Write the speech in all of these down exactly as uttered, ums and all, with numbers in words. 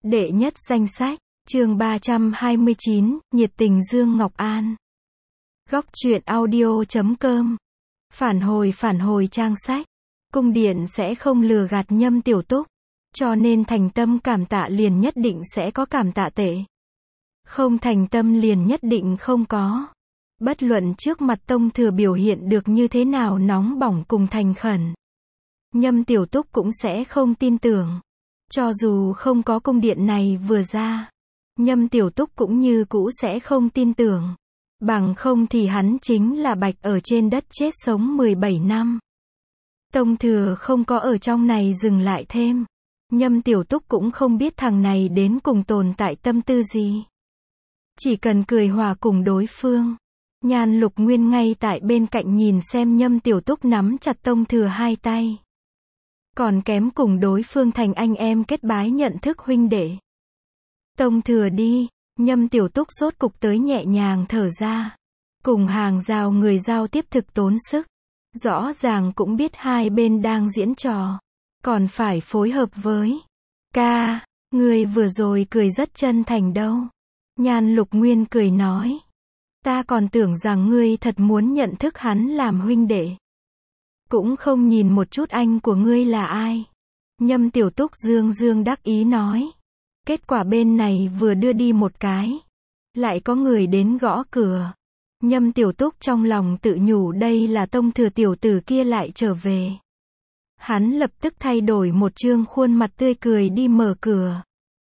Đệ nhất danh sách, chương ba trăm hai mươi chín, nhiệt tình Dương Ngọc An. Góc truyện audio chấm com. Phản hồi phản hồi trang sách. Cung điện sẽ không lừa gạt Nhâm Tiểu Túc, cho nên thành tâm cảm tạ liền nhất định sẽ có cảm tạ tệ. Không thành tâm liền nhất định không có. Bất luận trước mặt Tông Thừa biểu hiện được như thế nào nóng bỏng cùng thành khẩn, Nhâm Tiểu Túc cũng sẽ không tin tưởng. Cho dù không có cung điện này vừa ra, Nhâm Tiểu Túc cũng như cũ sẽ không tin tưởng. Bằng không thì hắn chính là bạch ở trên đất chết sống mười bảy năm. Tông Thừa không có ở trong này dừng lại thêm. Nhâm Tiểu Túc cũng không biết thằng này đến cùng tồn tại tâm tư gì. Chỉ cần cười hòa cùng đối phương. Nhan Lục Nguyên ngay tại bên cạnh nhìn xem Nhâm Tiểu Túc nắm chặt Tông Thừa hai tay. Còn kém cùng đối phương thành anh em kết bái nhận thức huynh đệ. Tông Thừa đi, Nhâm Tiểu Túc rốt cục tới nhẹ nhàng thở ra. Cùng hàng rào người giao tiếp thực tốn sức. Rõ ràng cũng biết hai bên đang diễn trò. Còn phải phối hợp với. Ca, người vừa rồi cười rất chân thành đâu. Nhan Lục Nguyên cười nói. Ta còn tưởng rằng ngươi thật muốn nhận thức hắn làm huynh đệ. Cũng không nhìn một chút anh của ngươi là ai. Nhâm Tiểu Túc dương dương đắc ý nói. Kết quả bên này vừa đưa đi một cái. Lại có người đến gõ cửa. Nhâm Tiểu Túc trong lòng tự nhủ đây là Tông Thừa tiểu tử kia lại trở về. Hắn lập tức thay đổi một trương khuôn mặt tươi cười đi mở cửa.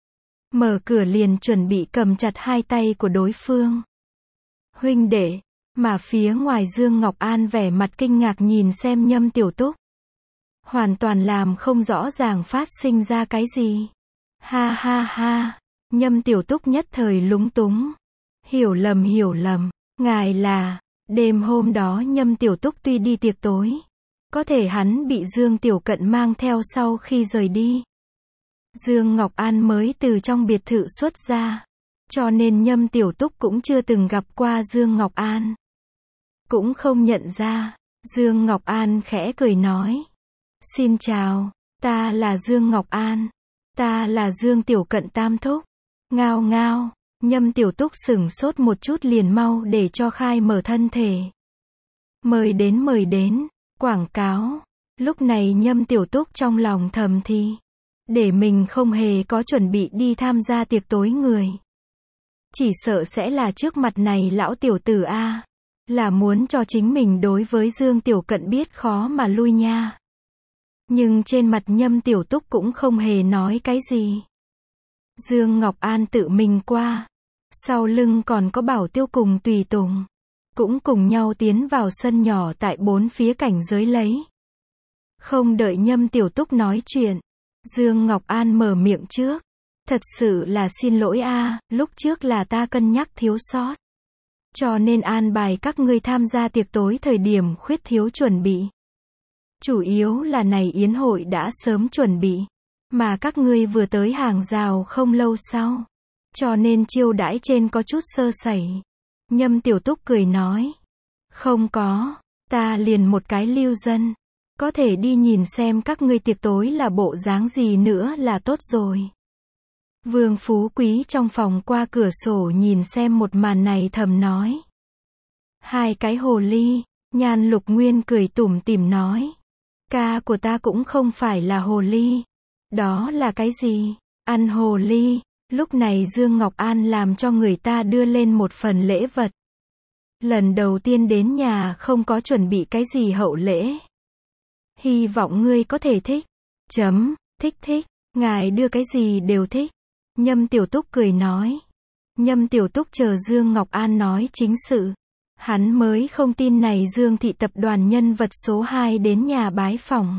Mở cửa liền chuẩn bị cầm chặt hai tay của đối phương. Huynh đệ, mà phía ngoài Dương Ngọc An vẻ mặt kinh ngạc nhìn xem Nhâm Tiểu Túc. Hoàn toàn làm không rõ ràng phát sinh ra cái gì. Ha ha ha, Nhâm Tiểu Túc nhất thời lúng túng. Hiểu lầm hiểu lầm, ngài là, đêm hôm đó Nhâm Tiểu Túc tuy đi tiệc tối. Có thể hắn bị Dương Tiểu Cận mang theo sau khi rời đi. Dương Ngọc An mới từ trong biệt thự xuất ra. Cho nên Nhâm Tiểu Túc cũng chưa từng gặp qua Dương Ngọc An. Cũng không nhận ra. Dương Ngọc An khẽ cười nói. Xin chào, ta là Dương Ngọc An. Ta là Dương Tiểu Cận tam thúc. Ngao ngao, Nhâm Tiểu Túc sửng sốt một chút liền mau để cho khai mở thân thể. Mời đến mời đến, quảng cáo. Lúc này Nhâm Tiểu Túc trong lòng thầm thì. Để mình không hề có chuẩn bị đi tham gia tiệc tối người. Chỉ sợ sẽ là trước mặt này lão tiểu tử A. Là muốn cho chính mình đối với Dương Tiểu Cận biết khó mà lui nha. Nhưng trên mặt Nhâm Tiểu Túc cũng không hề nói cái gì. Dương Ngọc An tự mình qua. Sau lưng còn có Bảo Tiêu cùng Tùy Tùng. Cũng cùng nhau tiến vào sân nhỏ tại bốn phía cảnh giới lấy. Không đợi Nhâm Tiểu Túc nói chuyện. Dương Ngọc An mở miệng trước. Thật sự là xin lỗi a, lúc trước là ta cân nhắc thiếu sót. Cho nên an bài các ngươi tham gia tiệc tối thời điểm khuyết thiếu chuẩn bị. Chủ yếu là này yến hội đã sớm chuẩn bị. Mà các ngươi vừa tới hàng rào không lâu sau. Cho nên chiêu đãi trên có chút sơ sẩy. Nhâm Tiểu Túc cười nói. Không có, ta liền một cái lưu dân. Có thể đi nhìn xem các ngươi tiệc tối là bộ dáng gì nữa là tốt rồi. Vương Phú Quý trong phòng qua cửa sổ nhìn xem một màn này thầm nói. Hai cái hồ ly, Nhan Lục Nguyên cười tủm tỉm nói. Ca của ta cũng không phải là hồ ly. Đó là cái gì? Ăn hồ ly. Lúc này Dương Ngọc An làm cho người ta đưa lên một phần lễ vật. Lần đầu tiên đến nhà không có chuẩn bị cái gì hậu lễ. Hy vọng ngươi có thể thích. Chấm, thích thích, ngài đưa cái gì đều thích. Nhâm Tiểu Túc cười nói. Nhâm Tiểu Túc chờ Dương Ngọc An nói chính sự. Hắn mới không tin này Dương thị tập đoàn nhân vật số hai đến nhà bái phỏng.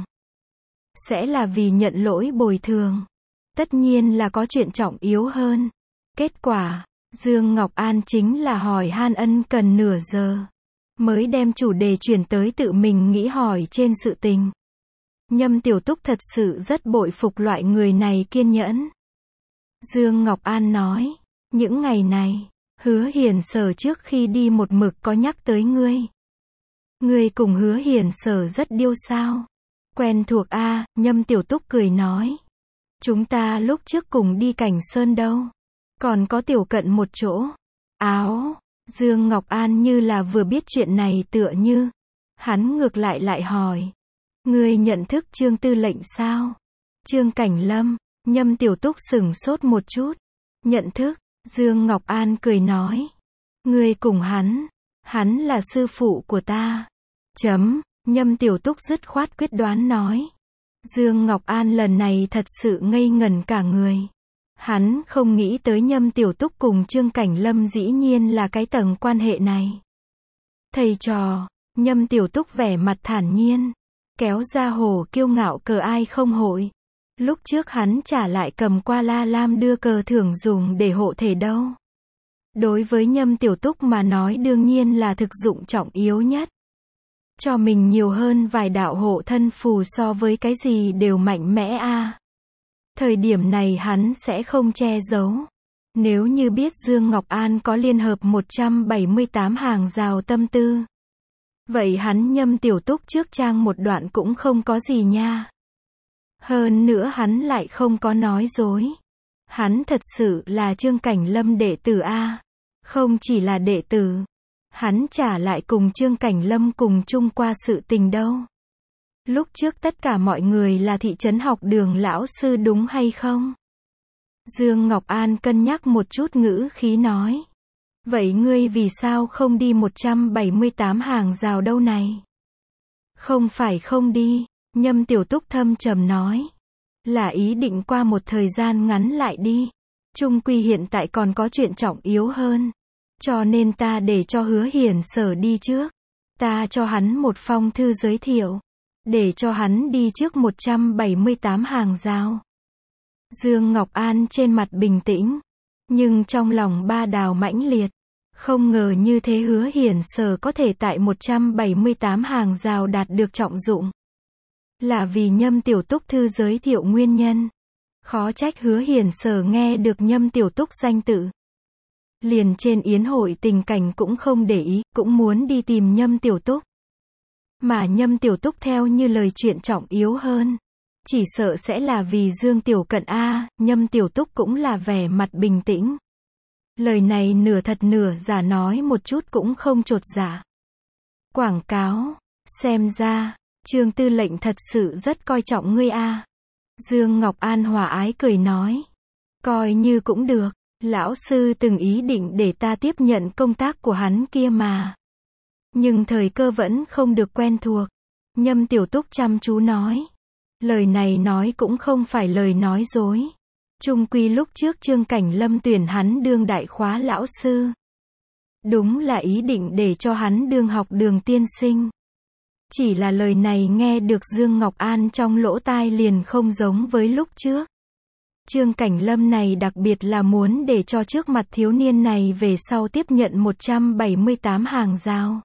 Sẽ là vì nhận lỗi bồi thường. Tất nhiên là có chuyện trọng yếu hơn. Kết quả, Dương Ngọc An chính là hỏi han ân cần nửa giờ. Mới đem chủ đề chuyển tới tự mình nghĩ hỏi trên sự tình. Nhâm Tiểu Túc thật sự rất bội phục loại người này kiên nhẫn. Dương Ngọc An nói, những ngày này, Hứa Hiền Sở trước khi đi một mực có nhắc tới ngươi. Ngươi cùng Hứa Hiền Sở rất điêu sao? Quen thuộc a, Nhâm Tiểu Túc cười nói. Chúng ta lúc trước cùng đi Cảnh Sơn đâu. Còn có Tiểu Cận một chỗ. Áo, Dương Ngọc An như là vừa biết chuyện này tựa như. Hắn ngược lại lại hỏi. Ngươi nhận thức Trương Tư lệnh sao? Trương Cảnh Lâm, Nhâm Tiểu Túc sửng sốt một chút. Nhận thức, Dương Ngọc An cười nói. Ngươi cùng hắn, hắn là sư phụ của ta. Chấm, Nhâm Tiểu Túc dứt khoát quyết đoán nói. Dương Ngọc An lần này thật sự ngây ngẩn cả người. Hắn không nghĩ tới Nhâm Tiểu Túc cùng Trương Cảnh Lâm dĩ nhiên là cái tầng quan hệ này. Thầy trò, Nhâm Tiểu Túc vẻ mặt thản nhiên. Kéo ra hồ kiêu ngạo cờ ai không hội. Lúc trước hắn trả lại cầm qua La Lam đưa cờ thưởng dùng để hộ thể đâu. Đối với Nhâm Tiểu Túc mà nói đương nhiên là thực dụng trọng yếu nhất. Cho mình nhiều hơn vài đạo hộ thân phù so với cái gì đều mạnh mẽ a. À. Thời điểm này hắn sẽ không che giấu. Nếu như biết Dương Ngọc An có liên hợp một trăm bảy mươi tám hàng rào tâm tư. Vậy hắn Nhâm Tiểu Túc trước trang một đoạn cũng không có gì nha. Hơn nữa hắn lại không có nói dối. Hắn thật sự là Trương Cảnh Lâm đệ tử a. Không chỉ là đệ tử. Hắn trả lại cùng Trương Cảnh Lâm cùng chung qua sự tình đâu. Lúc trước tất cả mọi người là thị trấn học đường lão sư đúng hay không? Dương Ngọc An cân nhắc một chút ngữ khí nói. Vậy ngươi vì sao không đi một trăm bảy mươi tám hàng rào đâu này? Không phải không đi, Nhâm Tiểu Túc thâm trầm nói. Là ý định qua một thời gian ngắn lại đi. Trung quy hiện tại còn có chuyện trọng yếu hơn. Cho nên ta để cho Hứa Hiển Sở đi trước. Ta cho hắn một phong thư giới thiệu. Để cho hắn đi trước một trăm bảy mươi tám hàng rào. Dương Ngọc An trên mặt bình tĩnh. Nhưng trong lòng ba đào mãnh liệt. Không ngờ như thế Hứa Hiển Sở có thể tại một trăm bảy mươi tám hàng rào đạt được trọng dụng. Là vì Nhâm Tiểu Túc thư giới thiệu nguyên nhân. Khó trách Hứa Hiển Sở nghe được Nhâm Tiểu Túc danh tự. Liền trên yến hội tình cảnh cũng không để ý, cũng muốn đi tìm Nhâm Tiểu Túc. Mà Nhâm Tiểu Túc theo như lời chuyện trọng yếu hơn. Chỉ sợ sẽ là vì Dương Tiểu Cận a. Nhâm Tiểu Túc cũng là vẻ mặt bình tĩnh. Lời này nửa thật nửa giả nói một chút cũng không chột dạ. Quảng cáo, xem ra, Trương Tư lệnh thật sự rất coi trọng ngươi a. Dương Ngọc An hòa ái cười nói. Coi như cũng được, lão sư từng ý định để ta tiếp nhận công tác của hắn kia mà. Nhưng thời cơ vẫn không được quen thuộc. Nhâm Tiểu Túc chăm chú nói. Lời này nói cũng không phải lời nói dối. Chung quy lúc trước Trương Cảnh Lâm tuyển hắn đương đại khóa lão sư. Đúng là ý định để cho hắn đương học đường tiên sinh. Chỉ là lời này nghe được Dương Ngọc An trong lỗ tai liền không giống với lúc trước. Trương Cảnh Lâm này đặc biệt là muốn để cho trước mặt thiếu niên này về sau tiếp nhận một trăm bảy mươi tám hàng rào.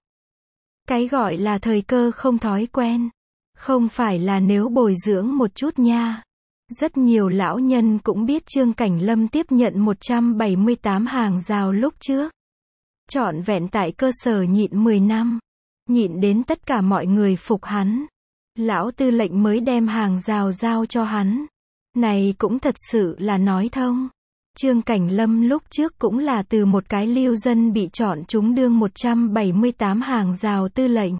Cái gọi là thời cơ không thói quen. Không phải là nếu bồi dưỡng một chút nha. Rất nhiều lão nhân cũng biết Trương Cảnh Lâm tiếp nhận một trăm bảy mươi tám hàng rào lúc trước. Trọn vẹn tại cơ sở nhịn mười năm. Nhịn đến tất cả mọi người phục hắn. Lão tư lệnh mới đem hàng rào giao cho hắn. Này cũng thật sự là nói thông. Trương Cảnh Lâm lúc trước cũng là từ một cái lưu dân bị chọn trúng đương một trăm bảy mươi tám hàng rào tư lệnh.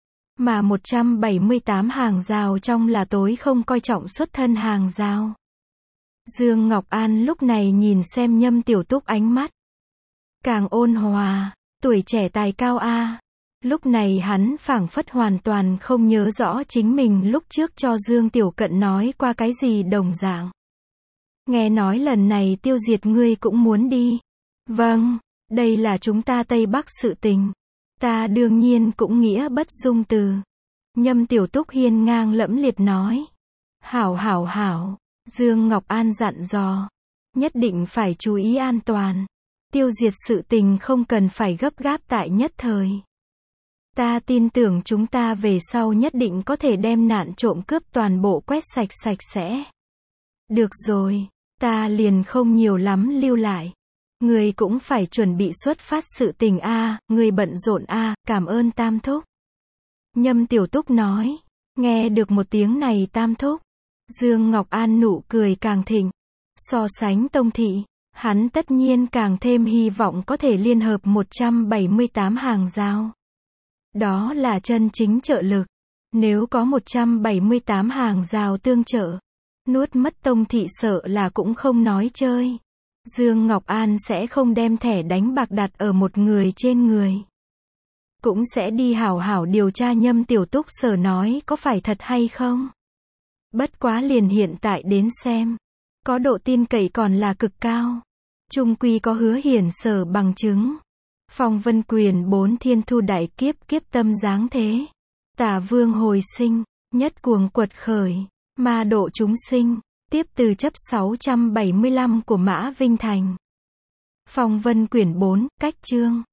Mà một trăm bảy mươi tám hàng rào trong là tối không coi trọng xuất thân hàng rào. Dương Ngọc An lúc này nhìn xem Nhâm Tiểu Túc ánh mắt. Càng ôn hòa, tuổi trẻ tài cao a. Lúc này hắn phảng phất hoàn toàn không nhớ rõ chính mình lúc trước cho Dương Tiểu Cận nói qua cái gì đồng dạng. Nghe nói lần này tiêu diệt ngươi cũng muốn đi. Vâng, đây là chúng ta Tây Bắc sự tình. Ta đương nhiên cũng nghĩa bất dung từ. Nhâm Tiểu Túc hiên ngang lẫm liệt nói. Hảo hảo hảo, Dương Ngọc An dặn dò. Nhất định phải chú ý an toàn. Tiêu diệt sự tình không cần phải gấp gáp tại nhất thời. Ta tin tưởng chúng ta về sau nhất định có thể đem nạn trộm cướp toàn bộ quét sạch sạch sẽ. Được rồi, ta liền không nhiều lắm lưu lại. Người cũng phải chuẩn bị xuất phát sự tình a, người bận rộn a, cảm ơn Tam Thúc. Nhâm Tiểu Túc nói, nghe được một tiếng này Tam Thúc. Dương Ngọc An nụ cười càng thịnh. So sánh Tông Thị, hắn tất nhiên càng thêm hy vọng có thể liên hợp một trăm bảy mươi tám hàng giao. Đó là chân chính trợ lực. Nếu có một trăm bảy mươi tám hàng giao tương trợ, nuốt mất Tông Thị sợ là cũng không nói chơi. Dương Ngọc An sẽ không đem thẻ đánh bạc đặt ở một người trên người. Cũng sẽ đi hảo hảo điều tra Nhâm Tiểu Túc Sở nói có phải thật hay không. Bất quá liền hiện tại đến xem, có độ tin cậy còn là cực cao. Chung quy có Hứa Hiển Sở bằng chứng. Phong Vân Quyền bốn thiên thu đại kiếp, kiếp tâm giáng thế. Tả Vương hồi sinh, nhất cuồng quật khởi, ma độ chúng sinh, tiếp từ chấp sáu trăm bảy mươi lăm của Mã Vinh Thành. Phong Vân Quyển bốn, cách chương.